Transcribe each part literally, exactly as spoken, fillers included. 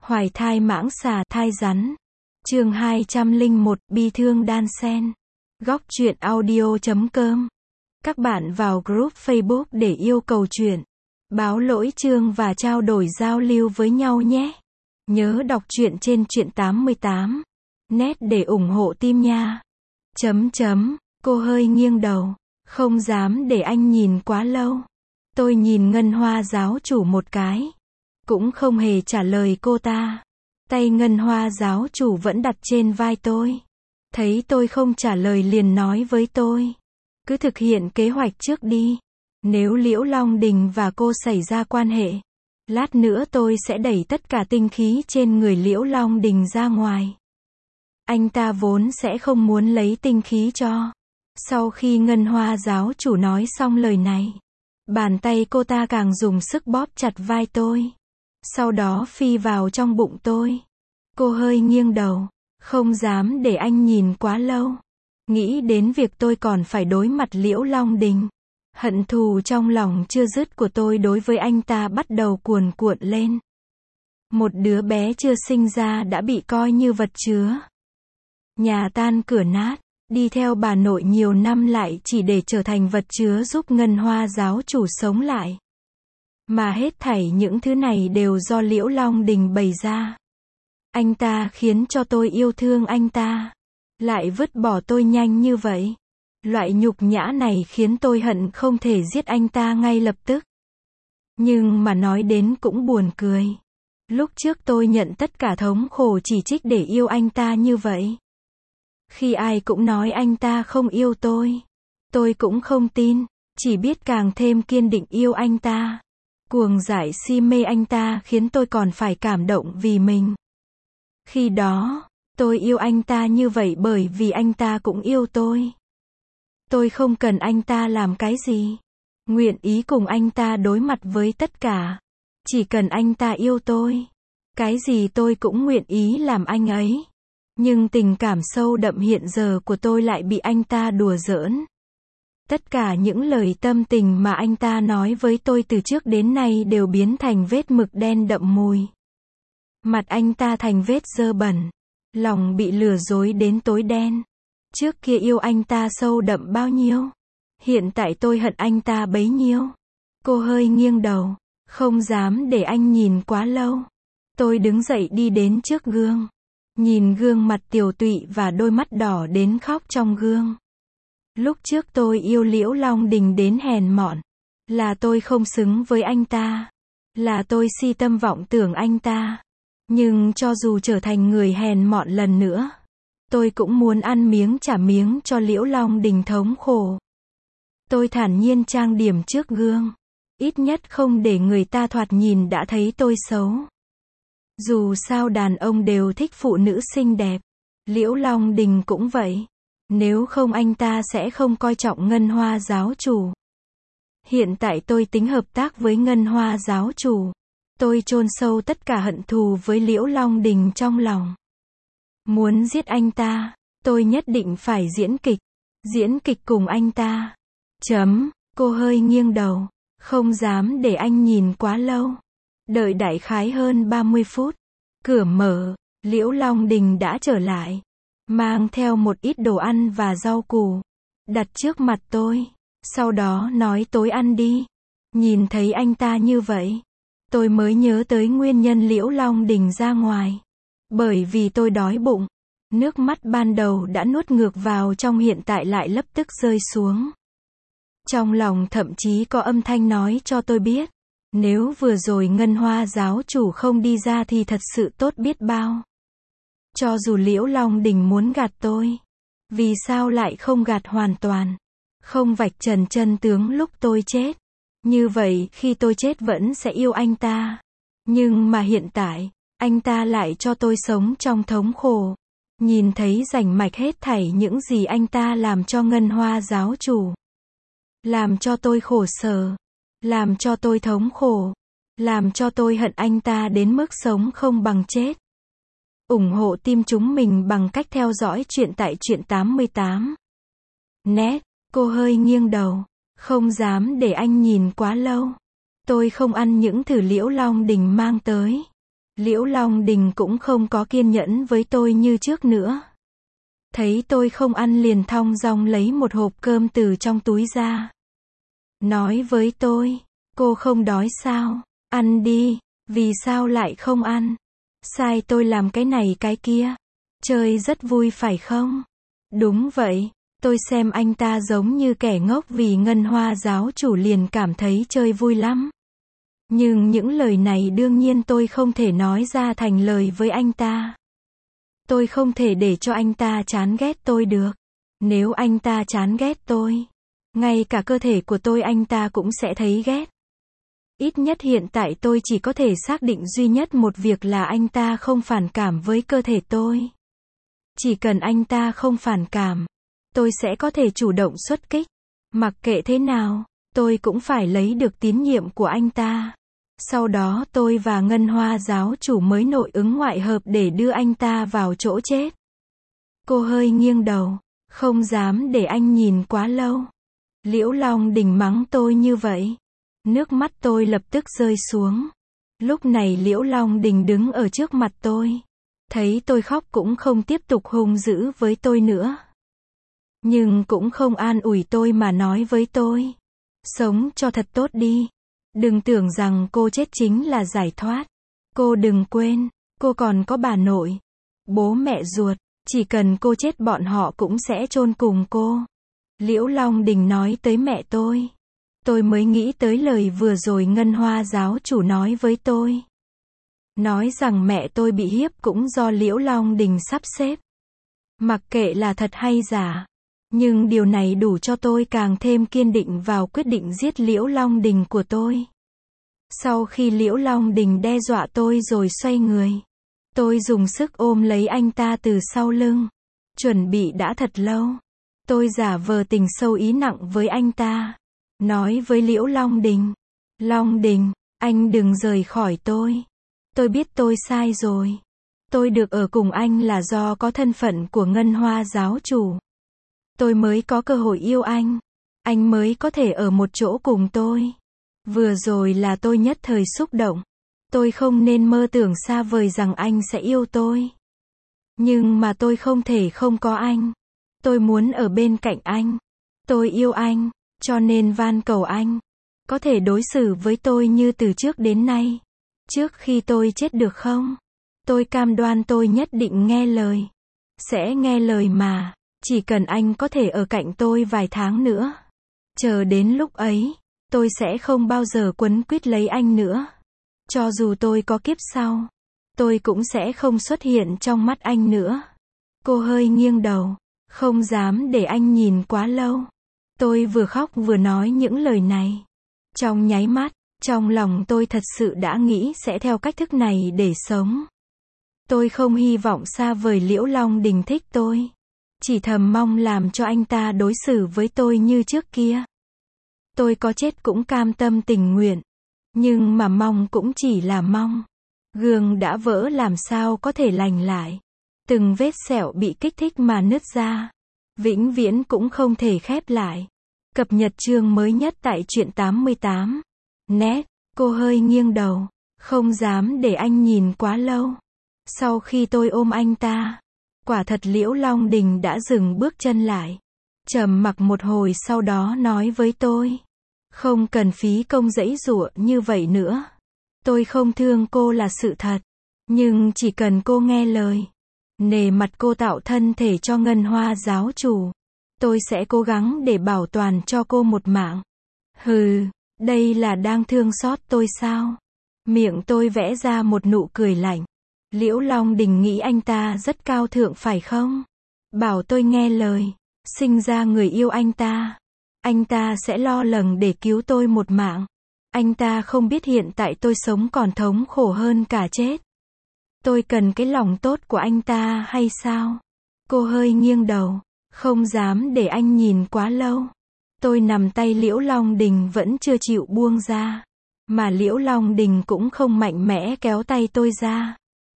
Hoài thai mãng xà, thai rắn. Chương hai trăm lẻ một, bi thương đan xen. Góc truyện audio chấm com. Các bạn vào group Facebook để yêu cầu truyện, báo lỗi chương và trao đổi giao lưu với nhau nhé. Nhớ đọc truyện trên truyện tám mươi tám net để ủng hộ team nha. Chấm chấm, cô hơi nghiêng đầu. Không dám để anh nhìn quá lâu. Tôi nhìn Ngân Hoa giáo chủ một cái. Cũng không hề trả lời cô ta. Tay Ngân Hoa giáo chủ vẫn đặt trên vai tôi. Thấy tôi không trả lời liền nói với tôi. Cứ thực hiện kế hoạch trước đi. Nếu Liễu Long Đình và cô xảy ra quan hệ, lát nữa tôi sẽ đẩy tất cả tinh khí trên người Liễu Long Đình ra ngoài. Anh ta vốn sẽ không muốn lấy tinh khí cho. Sau khi Ngân Hoa giáo chủ nói xong lời này, bàn tay cô ta càng dùng sức bóp chặt vai tôi. Sau đó phi vào trong bụng tôi. Cô hơi nghiêng đầu. Không dám để anh nhìn quá lâu. Nghĩ đến việc tôi còn phải đối mặt Liễu Long Đình. Hận thù trong lòng chưa dứt của tôi đối với anh ta bắt đầu cuồn cuộn lên. Một đứa bé chưa sinh ra đã bị coi như vật chứa. Nhà tan cửa nát. Đi theo bà nội nhiều năm lại chỉ để trở thành vật chứa giúp Ngân Hoa giáo chủ sống lại. Mà hết thảy những thứ này đều do Liễu Long Đình bày ra. Anh ta khiến cho tôi yêu thương anh ta. Lại vứt bỏ tôi nhanh như vậy. Loại nhục nhã này khiến tôi hận không thể giết anh ta ngay lập tức. Nhưng mà nói đến cũng buồn cười. Lúc trước tôi nhận tất cả thống khổ chỉ trích để yêu anh ta như vậy. Khi ai cũng nói anh ta không yêu tôi, tôi cũng không tin, chỉ biết càng thêm kiên định yêu anh ta. Cuồng dại si mê anh ta khiến tôi còn phải cảm động vì mình. Khi đó, tôi yêu anh ta như vậy bởi vì anh ta cũng yêu tôi. Tôi không cần anh ta làm cái gì. Nguyện ý cùng anh ta đối mặt với tất cả. Chỉ cần anh ta yêu tôi. Cái gì tôi cũng nguyện ý làm anh ấy. Nhưng tình cảm sâu đậm hiện giờ của tôi lại bị anh ta đùa giỡn. Tất cả những lời tâm tình mà anh ta nói với tôi từ trước đến nay đều biến thành vết mực đen đậm mùi. Mặt anh ta thành vết dơ bẩn. Lòng bị lừa dối đến tối đen. Trước kia yêu anh ta sâu đậm bao nhiêu. Hiện tại tôi hận anh ta bấy nhiêu. Cô hơi nghiêng đầu. Không dám để anh nhìn quá lâu. Tôi đứng dậy đi đến trước gương. Nhìn gương mặt tiều tụy và đôi mắt đỏ đến khóc trong gương. Lúc trước tôi yêu Liễu Long Đình đến hèn mọn. Là tôi không xứng với anh ta. Là tôi si tâm vọng tưởng anh ta. Nhưng cho dù trở thành người hèn mọn lần nữa, tôi cũng muốn ăn miếng trả miếng cho Liễu Long Đình thống khổ. Tôi thản nhiên trang điểm trước gương. Ít nhất không để người ta thoạt nhìn đã thấy tôi xấu. Dù sao đàn ông đều thích phụ nữ xinh đẹp. Liễu Long Đình cũng vậy. Nếu không anh ta sẽ không coi trọng Ngân Hoa giáo chủ. Hiện tại tôi tính hợp tác với Ngân Hoa giáo chủ. Tôi chôn sâu tất cả hận thù với Liễu Long Đình trong lòng. Muốn giết anh ta, tôi nhất định phải diễn kịch. Diễn kịch cùng anh ta. Chấm, cô hơi nghiêng đầu. Không dám để anh nhìn quá lâu. Đợi đại khái hơn ba mươi phút. Cửa mở, Liễu Long Đình đã trở lại. Mang theo một ít đồ ăn và rau củ. Đặt trước mặt tôi. Sau đó nói tối ăn đi. Nhìn thấy anh ta như vậy. Tôi mới nhớ tới nguyên nhân Liễu Long Đình ra ngoài. Bởi vì tôi đói bụng. Nước mắt ban đầu đã nuốt ngược vào trong hiện tại lại lập tức rơi xuống. Trong lòng thậm chí có âm thanh nói cho tôi biết. Nếu vừa rồi Ngân Hoa giáo chủ không đi ra thì thật sự tốt biết bao. Cho dù Liễu Long Đình muốn gạt tôi. Vì sao lại không gạt hoàn toàn? Không vạch trần chân tướng lúc tôi chết. Như vậy khi tôi chết vẫn sẽ yêu anh ta. Nhưng mà hiện tại, anh ta lại cho tôi sống trong thống khổ. Nhìn thấy rành mạch hết thảy những gì anh ta làm cho Ngân Hoa giáo chủ. Làm cho tôi khổ sở. Làm cho tôi thống khổ. Làm cho tôi hận anh ta đến mức sống không bằng chết. ủng hộ team chúng mình bằng cách theo dõi chuyện tại truyện tám mươi tám net. Cô hơi nghiêng đầu. Không dám để anh nhìn quá lâu. Tôi không ăn những thứ Liễu Long Đình mang tới. Liễu Long Đình cũng không có kiên nhẫn với tôi như trước nữa. Thấy tôi không ăn liền thong dong lấy một hộp cơm từ trong túi ra. Nói với tôi, cô không đói sao? Ăn đi, vì sao lại không ăn? Sai tôi làm cái này cái kia. Chơi rất vui phải không? Đúng vậy, tôi xem anh ta giống như kẻ ngốc vì Ngân Hoa giáo chủ liền cảm thấy chơi vui lắm. Nhưng những lời này đương nhiên tôi không thể nói ra thành lời với anh ta. Tôi không thể để cho anh ta chán ghét tôi được. Nếu anh ta chán ghét tôi, ngay cả cơ thể của tôi anh ta cũng sẽ thấy ghét. Ít nhất hiện tại tôi chỉ có thể xác định duy nhất một việc là anh ta không phản cảm với cơ thể tôi. Chỉ cần anh ta không phản cảm, tôi sẽ có thể chủ động xuất kích. Mặc kệ thế nào, tôi cũng phải lấy được tín nhiệm của anh ta. Sau đó tôi và Ngân Hoa giáo chủ mới nội ứng ngoại hợp để đưa anh ta vào chỗ chết. Cô hơi nghiêng đầu, không dám để anh nhìn quá lâu. Liễu Long Đình mắng tôi như vậy. Nước mắt tôi lập tức rơi xuống. Lúc này Liễu Long Đình đứng ở trước mặt tôi. Thấy tôi khóc cũng không tiếp tục hung dữ với tôi nữa. Nhưng cũng không an ủi tôi mà nói với tôi. Sống cho thật tốt đi. Đừng tưởng rằng cô chết chính là giải thoát. Cô đừng quên, cô còn có bà nội, bố mẹ ruột. Chỉ cần cô chết bọn họ cũng sẽ chôn cùng cô. Liễu Long Đình nói tới mẹ tôi. Tôi mới nghĩ tới lời vừa rồi Ngân Hoa giáo chủ nói với tôi. Nói rằng mẹ tôi bị hiếp cũng do Liễu Long Đình sắp xếp. Mặc kệ là thật hay giả. Nhưng điều này đủ cho tôi càng thêm kiên định vào quyết định giết Liễu Long Đình của tôi. Sau khi Liễu Long Đình đe dọa tôi rồi xoay người, tôi dùng sức ôm lấy anh ta từ sau lưng. Chuẩn bị đã thật lâu. Tôi giả vờ tình sâu ý nặng với anh ta. Nói với Liễu Long Đình. Long Đình, anh đừng rời khỏi tôi. Tôi biết tôi sai rồi. Tôi được ở cùng anh là do có thân phận của Ngân Hoa giáo chủ. Tôi mới có cơ hội yêu anh. Anh mới có thể ở một chỗ cùng tôi. Vừa rồi là tôi nhất thời xúc động. Tôi không nên mơ tưởng xa vời rằng anh sẽ yêu tôi. Nhưng mà tôi không thể không có anh. Tôi muốn ở bên cạnh anh. Tôi yêu anh, cho nên van cầu anh. Có thể đối xử với tôi như từ trước đến nay. Trước khi tôi chết được không? Tôi cam đoan tôi nhất định nghe lời. Sẽ nghe lời mà. Chỉ cần anh có thể ở cạnh tôi vài tháng nữa. Chờ đến lúc ấy, tôi sẽ không bao giờ quấn quýt lấy anh nữa. Cho dù tôi có kiếp sau, tôi cũng sẽ không xuất hiện trong mắt anh nữa. Cô hơi nghiêng đầu, không dám để anh nhìn quá lâu. Tôi vừa khóc vừa nói những lời này. Trong nháy mắt, trong lòng tôi thật sự đã nghĩ sẽ theo cách thức này để sống. Tôi không hy vọng xa vời Liễu Long Đình thích tôi. Chỉ thầm mong làm cho anh ta đối xử với tôi như trước kia. Tôi có chết cũng cam tâm tình nguyện. Nhưng mà mong cũng chỉ là mong. Gương đã vỡ làm sao có thể lành lại. Từng vết sẹo bị kích thích mà nứt ra. Vĩnh viễn cũng không thể khép lại. Cập nhật chương mới nhất tại truyện tám mươi tám. Net, cô hơi nghiêng đầu. Không dám để anh nhìn quá lâu. Sau khi tôi ôm anh ta, quả thật Liễu Long Đình đã dừng bước chân lại. Trầm mặc một hồi sau đó nói với tôi. Không cần phí công giãy giụa như vậy nữa. Tôi không thương cô là sự thật. Nhưng chỉ cần cô nghe lời. Nề mặt cô tạo thân thể cho Ngân Hoa giáo chủ. Tôi sẽ cố gắng để bảo toàn cho cô một mạng. Hừ, đây là đang thương xót tôi sao? Miệng tôi vẽ ra một nụ cười lạnh. Liễu Long Đình nghĩ anh ta rất cao thượng phải không? Bảo tôi nghe lời. Sinh ra người yêu anh ta. Anh ta sẽ lo lắng để cứu tôi một mạng. Anh ta không biết hiện tại tôi sống còn thống khổ hơn cả chết. Tôi cần cái lòng tốt của anh ta hay sao? Cô hơi nghiêng đầu, không dám để anh nhìn quá lâu. Tôi nằm tay Liễu Long Đình vẫn chưa chịu buông ra. Mà Liễu Long Đình cũng không mạnh mẽ kéo tay tôi ra.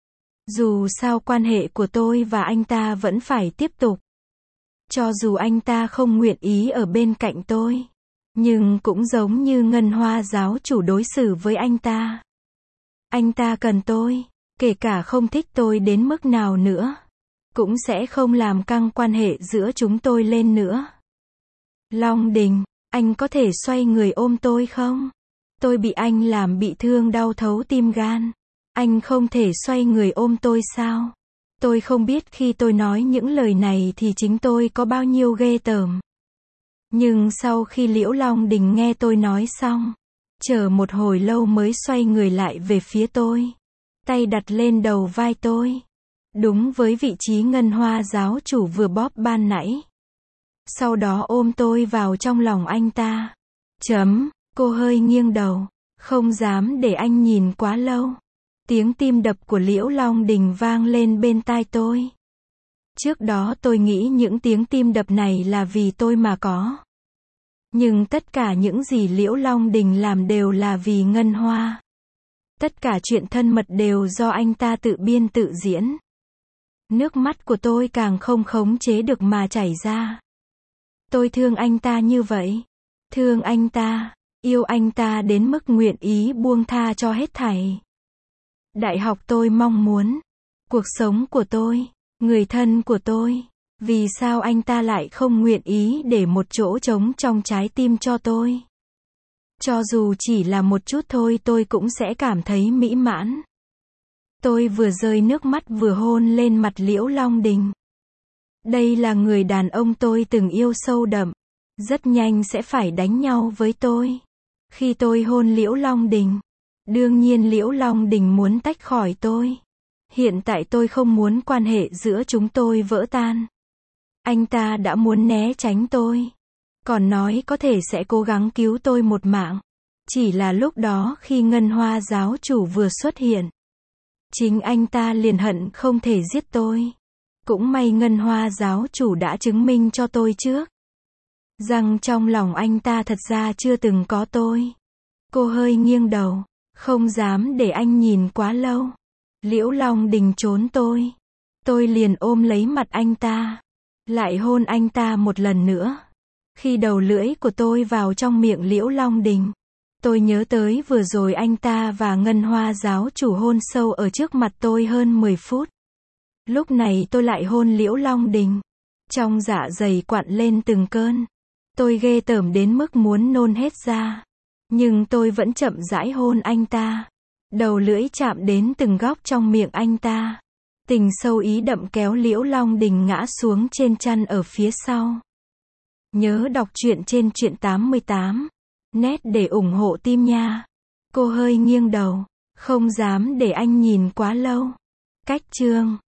Dù sao quan hệ của tôi và anh ta vẫn phải tiếp tục. Cho dù anh ta không nguyện ý ở bên cạnh tôi. Nhưng cũng giống như Ngân Hoa giáo chủ đối xử với anh ta. Anh ta cần tôi. Kể cả không thích tôi đến mức nào nữa, cũng sẽ không làm căng quan hệ giữa chúng tôi lên nữa. Long Đình, anh có thể xoay người ôm tôi không? Tôi bị anh làm bị thương đau thấu tim gan. Anh không thể xoay người ôm tôi sao? Tôi không biết khi tôi nói những lời này thì chính tôi có bao nhiêu ghê tởm. Nhưng sau khi Liễu Long Đình nghe tôi nói xong, chờ một hồi lâu mới xoay người lại về phía tôi. Tay đặt lên đầu vai tôi. Đúng với vị trí Ngân Hoa giáo chủ vừa bóp ban nãy. Sau đó ôm tôi vào trong lòng anh ta. Chấm, cô hơi nghiêng đầu. Không dám để anh nhìn quá lâu. Tiếng tim đập của Liễu Long Đình vang lên bên tai tôi. Trước đó tôi nghĩ những tiếng tim đập này là vì tôi mà có. Nhưng tất cả những gì Liễu Long Đình làm đều là vì Ngân Hoa. Tất cả chuyện thân mật đều do anh ta tự biên tự diễn. Nước mắt của tôi càng không khống chế được mà chảy ra. Tôi thương anh ta như vậy. Thương anh ta, yêu anh ta đến mức nguyện ý buông tha cho hết thảy. Đại học tôi mong muốn. Cuộc sống của tôi, người thân của tôi. Vì sao anh ta lại không nguyện ý để một chỗ trống trong trái tim cho tôi? Cho dù chỉ là một chút thôi tôi cũng sẽ cảm thấy mỹ mãn. Tôi vừa rơi nước mắt vừa hôn lên mặt Liễu Long Đình. Đây là người đàn ông tôi từng yêu sâu đậm. Rất nhanh sẽ phải đánh nhau với tôi. Khi tôi hôn Liễu Long Đình, đương nhiên Liễu Long Đình muốn tách khỏi tôi. Hiện tại tôi không muốn quan hệ giữa chúng tôi vỡ tan. Anh ta đã muốn né tránh tôi. Còn nói có thể sẽ cố gắng cứu tôi một mạng. Chỉ là lúc đó khi Ngân Hoa giáo chủ vừa xuất hiện, chính anh ta liền hận không thể giết tôi. Cũng may Ngân Hoa giáo chủ đã chứng minh cho tôi trước rằng trong lòng anh ta thật ra chưa từng có tôi. Cô hơi nghiêng đầu, không dám để anh nhìn quá lâu. Liễu Long Đình trốn tôi. Tôi liền ôm lấy mặt anh ta. Lại hôn anh ta một lần nữa. Khi đầu lưỡi của tôi vào trong miệng Liễu Long Đình, tôi nhớ tới vừa rồi anh ta và Ngân Hoa giáo chủ hôn sâu ở trước mặt tôi hơn mười phút. Lúc này tôi lại hôn Liễu Long Đình. Trong dạ dày quặn lên từng cơn. Tôi ghê tởm đến mức muốn nôn hết ra. Nhưng tôi vẫn chậm rãi hôn anh ta. Đầu lưỡi chạm đến từng góc trong miệng anh ta. Tình sâu ý đậm kéo Liễu Long Đình ngã xuống trên chăn ở phía sau. Nhớ đọc truyện trên truyện tám mươi tám net để ủng hộ team nha. Cô hơi nghiêng đầu, không dám để anh nhìn quá lâu. Cách chương